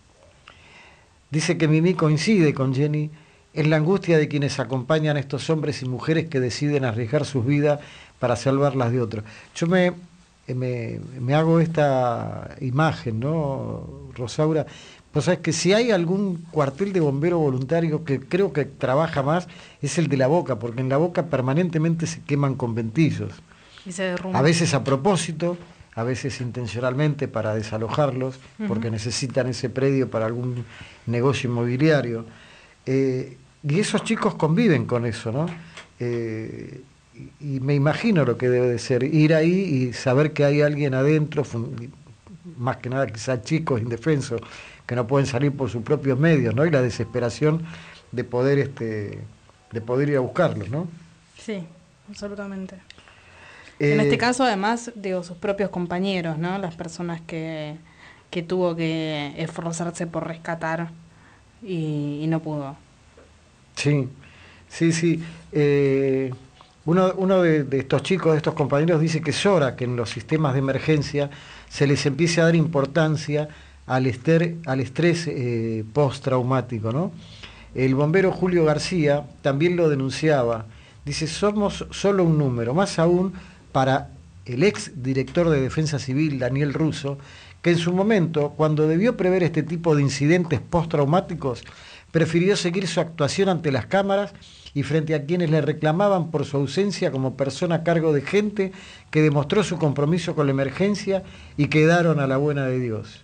Dice que Mimi coincide con Jenny en la angustia de quienes acompañan a estos hombres y mujeres que deciden arriesgar sus vidas para salvarlas de otros. Yo me... Me, me hago esta imagen, ¿no, Rosaura? Pues sabes que si hay algún cuartel de bomberos voluntarios que creo que trabaja más, es el de La Boca, porque en La Boca permanentemente se queman conventillos. Y se derrumba. A veces a propósito, a veces intencionalmente para desalojarlos, uh-huh. porque necesitan ese predio para algún negocio inmobiliario. Eh, y esos chicos conviven con eso, ¿no? Eh, y me imagino lo que debe de ser ir ahí y saber que hay alguien adentro, más que nada quizás chicos indefensos que no pueden salir por sus propios medios, ¿no? Y la desesperación de poder este de poder ir a buscarlos, ¿no? Sí, absolutamente. Eh, en este caso, además, digo, sus propios compañeros, ¿no? Las personas que, que tuvo que esforzarse por rescatar y, y no pudo. Sí, sí, sí. Eh, Uno, uno de, de estos chicos, de estos compañeros, dice que es hora que en los sistemas de emergencia se les empiece a dar importancia al, ester, al estrés eh, postraumático, ¿no? El bombero Julio García también lo denunciaba. Dice, somos solo un número, más aún para el ex director de Defensa Civil, Daniel Russo, que en su momento, cuando debió prever este tipo de incidentes postraumáticos, prefirió seguir su actuación ante las cámaras y frente a quienes le reclamaban por su ausencia como persona a cargo de gente que demostró su compromiso con la emergencia y quedaron a la buena de Dios.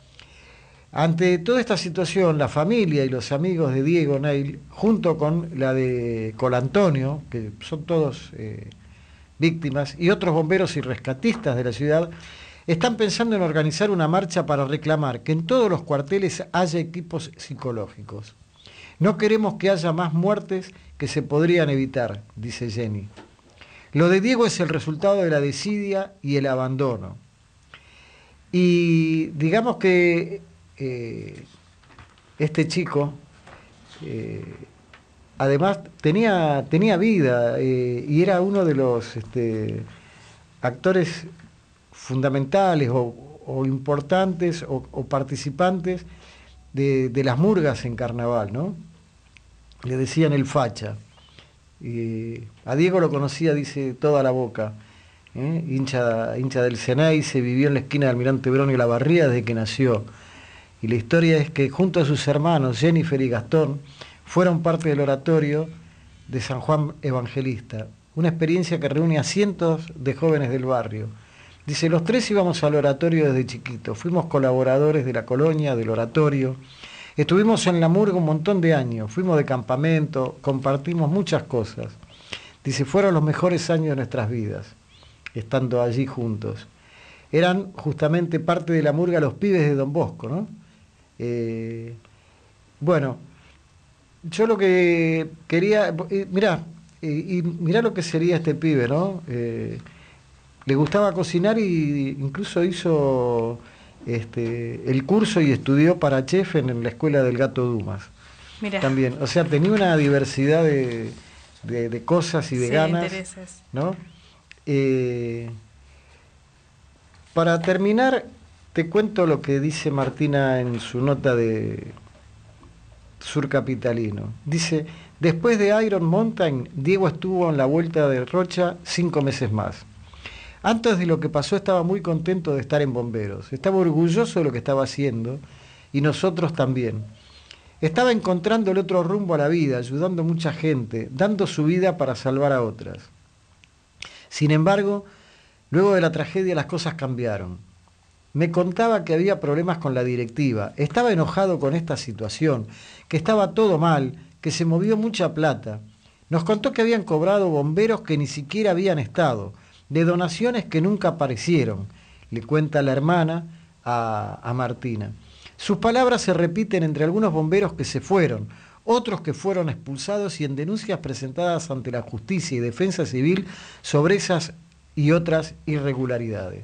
Ante toda esta situación, la familia y los amigos de Diego Neil, junto con la de Colantonio, que son todos eh, víctimas, y otros bomberos y rescatistas de la ciudad, están pensando en organizar una marcha para reclamar que en todos los cuarteles haya equipos psicológicos. No queremos que haya más muertes que se podrían evitar, dice Jenny. Lo de Diego es el resultado de la desidia y el abandono. Y digamos que eh, este chico, eh, además, tenía, tenía vida eh, y era uno de los este, actores fundamentales o, o importantes o, o participantes de, de las murgas en carnaval, ¿no? Le decían el facha. Y a Diego lo conocía, dice, toda La Boca, ¿eh? hincha, hincha del Ceney, se vivió en la esquina de Almirante Brown y La Barría desde que nació. Y la historia es que junto a sus hermanos, Jennifer y Gastón, fueron parte del oratorio de San Juan Evangelista, una experiencia que reúne a cientos de jóvenes del barrio. Dice, los tres íbamos al oratorio desde chiquitos, fuimos colaboradores de la colonia, del oratorio, estuvimos en la murga un montón de años, fuimos de campamento, compartimos muchas cosas. Dice, fueron los mejores años de nuestras vidas, estando allí juntos. Eran justamente parte de la murga los pibes de Don Bosco, ¿no? Eh, bueno, yo lo que quería, eh, mirá, eh, y mirá lo que sería este pibe, ¿no? Eh, le gustaba cocinar y incluso hizo este, el curso y estudió para chef en, en la escuela del Gato Dumas. Mirá. También, o sea, tenía una diversidad de, de, de cosas y de sí, ganas, intereses. ¿No? Eh, para terminar, te cuento lo que dice Martina en su nota de surcapitalino. Dice, después de Iron Mountain, Diego estuvo en la Vuelta de Rocha cinco meses más. Antes de lo que pasó estaba muy contento de estar en Bomberos. Estaba orgulloso de lo que estaba haciendo y nosotros también. Estaba encontrando el otro rumbo a la vida, ayudando a mucha gente, dando su vida para salvar a otras. Sin embargo, luego de la tragedia las cosas cambiaron. Me contaba que había problemas con la directiva, estaba enojado con esta situación, que estaba todo mal, que se movió mucha plata. Nos contó que habían cobrado bomberos que ni siquiera habían estado, de donaciones que nunca aparecieron, le cuenta la hermana a, a Martina. Sus palabras se repiten entre algunos bomberos que se fueron, otros que fueron expulsados y en denuncias presentadas ante la Justicia y Defensa Civil sobre esas y otras irregularidades.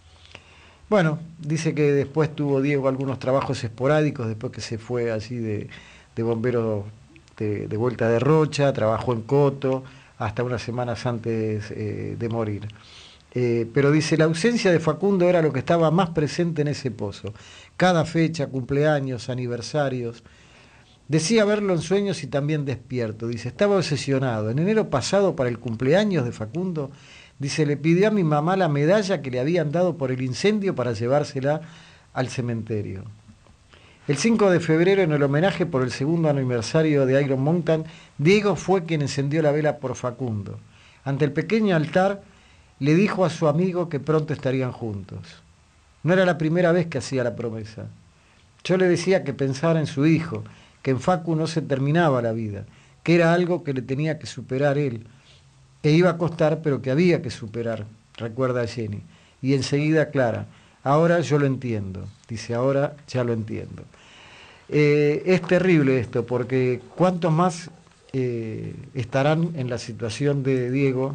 Bueno, dice que después tuvo Diego algunos trabajos esporádicos, después que se fue así de, de bombero de, de Vuelta de Rocha, trabajó en Coto, hasta unas semanas antes eh, de morir. Eh, pero dice, la ausencia de Facundo era lo que estaba más presente en ese pozo. Cada fecha, cumpleaños, aniversarios. Decía verlo en sueños y también despierto. Dice, estaba obsesionado. En enero pasado, para el cumpleaños de Facundo, dice, le pidió a mi mamá la medalla que le habían dado por el incendio para llevársela al cementerio. El cinco de febrero, en el homenaje por el segundo aniversario de Iron Mountain, Diego fue quien encendió la vela por Facundo. Ante el pequeño altar, le dijo a su amigo que pronto estarían juntos. No era la primera vez que hacía la promesa. Yo le decía que pensara en su hijo, que en Facu no se terminaba la vida, que era algo que le tenía que superar él, que iba a costar, pero que había que superar, recuerda Jenny. Y enseguida aclara, ahora yo lo entiendo. Dice, ahora ya lo entiendo. Eh, es terrible esto, porque cuántos más eh, estarán en la situación de Diego,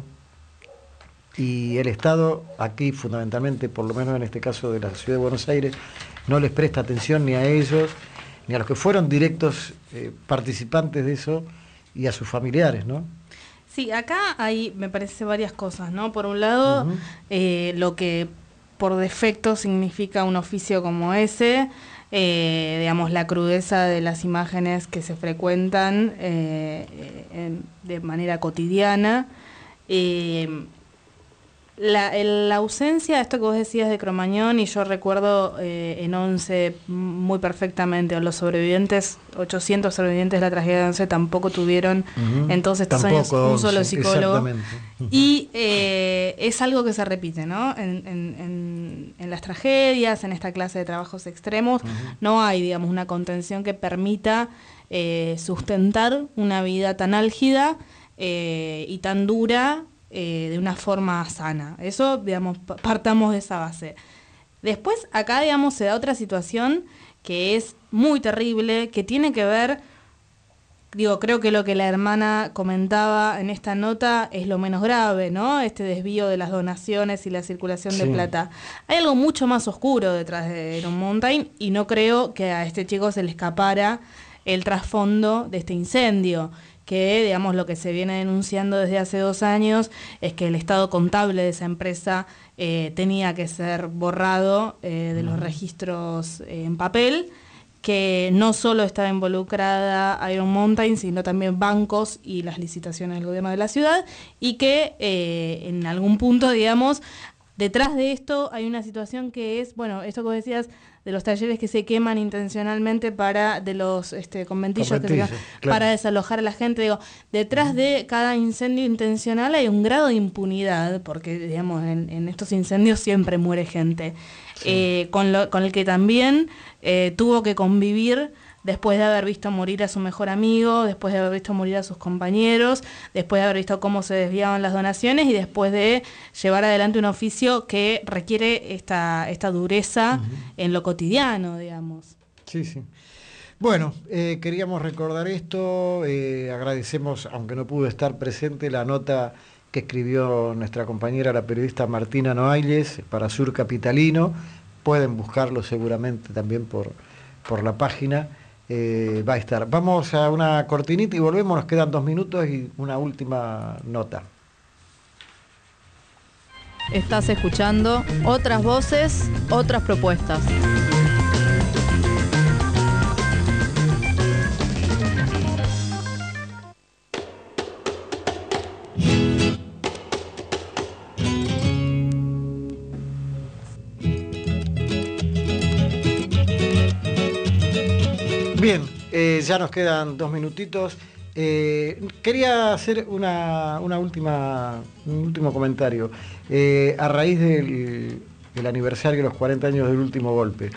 y el Estado aquí fundamentalmente, por lo menos en este caso de la Ciudad de Buenos Aires, no les presta atención ni a ellos, ni a los que fueron directos eh, participantes de eso, y a sus familiares, ¿no? Sí, acá hay, me parece, varias cosas, ¿no? Por un lado, uh-huh. eh, lo que por defecto significa un oficio como ese, eh, digamos, la crudeza de las imágenes que se frecuentan eh, en, de manera cotidiana, eh, La, el, la ausencia, esto que vos decías de Cromañón, y yo recuerdo eh, en Once muy perfectamente, los sobrevivientes, ochocientos sobrevivientes de la tragedia de Once tampoco tuvieron uh-huh. en todos estos tampoco años un solo psicólogo. Uh-huh. Y eh, es algo que se repite, ¿no? En, en, en, en las tragedias, en esta clase de trabajos extremos, uh-huh. no hay, digamos, una contención que permita eh, sustentar una vida tan álgida eh, y tan dura, Eh, de una forma sana. Eso, digamos, partamos de esa base. Después, acá, digamos, se da otra situación que es muy terrible, que tiene que ver, digo, creo que lo que la hermana comentaba en esta nota es lo menos grave, ¿no? Este desvío de las donaciones y la circulación sí. de plata. Hay algo mucho más oscuro detrás de Iron Mountain, y no creo que a este chico se le escapara el trasfondo de este incendio, que, digamos, lo que se viene denunciando desde hace dos años es que el estado contable de esa empresa eh, tenía que ser borrado eh, de los registros eh, en papel, que no solo estaba involucrada Iron Mountain, sino también bancos y las licitaciones del gobierno de la ciudad, y que eh, en algún punto, digamos, detrás de esto hay una situación que es, bueno, esto que vos decías, de los talleres que se queman intencionalmente para, de los este, conventillos, conventillos que se queman, claro. para desalojar a la gente. Digo, detrás de cada incendio intencional hay un grado de impunidad, porque, digamos, en, en estos incendios siempre muere gente, sí. eh, con, lo, con el que también eh, tuvo que convivir después de haber visto morir a su mejor amigo, después de haber visto morir a sus compañeros, después de haber visto cómo se desviaban las donaciones y después de llevar adelante un oficio que requiere esta, esta dureza uh-huh. en lo cotidiano, digamos. Sí, sí. Bueno, eh, queríamos recordar esto, eh, agradecemos, aunque no pudo estar presente, la nota que escribió nuestra compañera, la periodista Martina Noailles, para Sur Capitalino. Pueden buscarlo seguramente también por, por la página. Eh, va a estar. Vamos a una cortinita y volvemos, nos quedan dos minutos y una última nota. Estás escuchando Otras Voces, Otras Propuestas. Bien, eh, ya nos quedan dos minutitos. Eh, quería hacer una, una última, un último comentario. Eh, a raíz del, del aniversario de los cuarenta años del último golpe.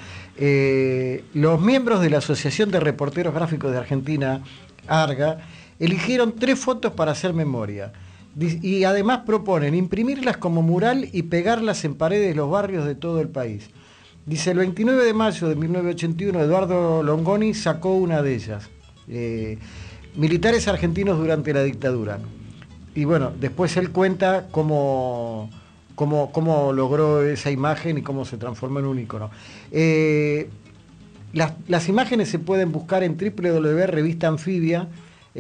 Eh, los miembros de la Asociación de Reporteros Gráficos de Argentina, ARGA, eligieron tres fotos para hacer memoria. Y además proponen imprimirlas como mural y pegarlas en paredes de los barrios de todo el país. Dice, el veintinueve de mayo de mil novecientos ochenta y uno, Eduardo Longoni sacó una de ellas. Eh, militares argentinos durante la dictadura. Y bueno, después él cuenta cómo, cómo, cómo logró esa imagen y cómo se transformó en un ícono. Eh, las, las imágenes se pueden buscar en w w w punto revista anfibia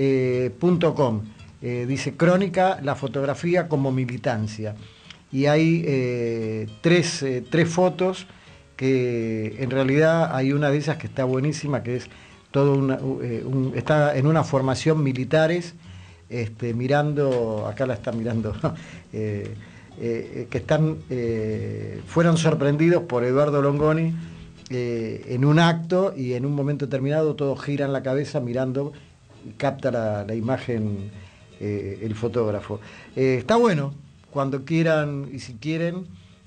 punto com. Eh, dice crónica, la fotografía como militancia. Y hay eh, tres, eh, tres fotos que en realidad hay una de ellas que está buenísima, que es todo una, eh, un, está en una formación militares, este, mirando, acá la están mirando, eh, eh, que están, eh, fueron sorprendidos por Eduardo Longoni eh, en un acto y en un momento determinado todos giran la cabeza mirando, capta la, la imagen eh, el fotógrafo. Eh, está bueno, cuando quieran y si quieren,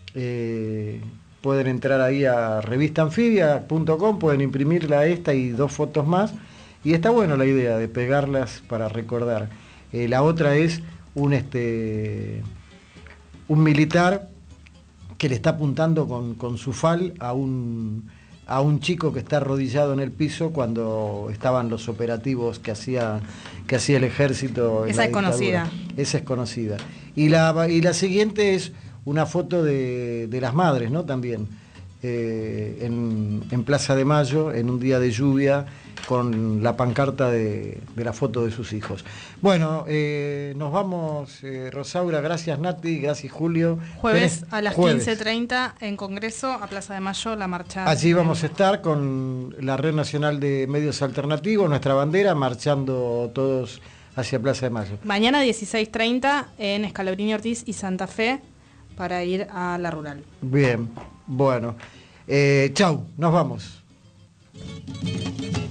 eh, pueden entrar ahí a revista anfibia punto com, pueden imprimirla esta y dos fotos más, y está bueno la idea de pegarlas para recordar. Eh, la otra es un, este, un militar que le está apuntando con, con su fal a un, a un chico que está arrodillado en el piso cuando estaban los operativos que hacía, que hacía el ejército. Esa es conocida. Esa es conocida. Y la, y la siguiente es una foto de, de las madres, ¿no? También, eh, en, en Plaza de Mayo, en un día de lluvia, con la pancarta de, de la foto de sus hijos. Bueno, eh, nos vamos, eh, Rosaura, gracias Nati, gracias Julio. Jueves Tenés, a las jueves. quince treinta en Congreso, a Plaza de Mayo, la marcha. Allí vamos a estar con la Red Nacional de Medios Alternativos, nuestra bandera, marchando todos hacia Plaza de Mayo. Mañana dieciséis treinta en Scalabrini Ortiz y Santa Fe, para ir a la rural. Bien, bueno. Eh, chau, nos vamos.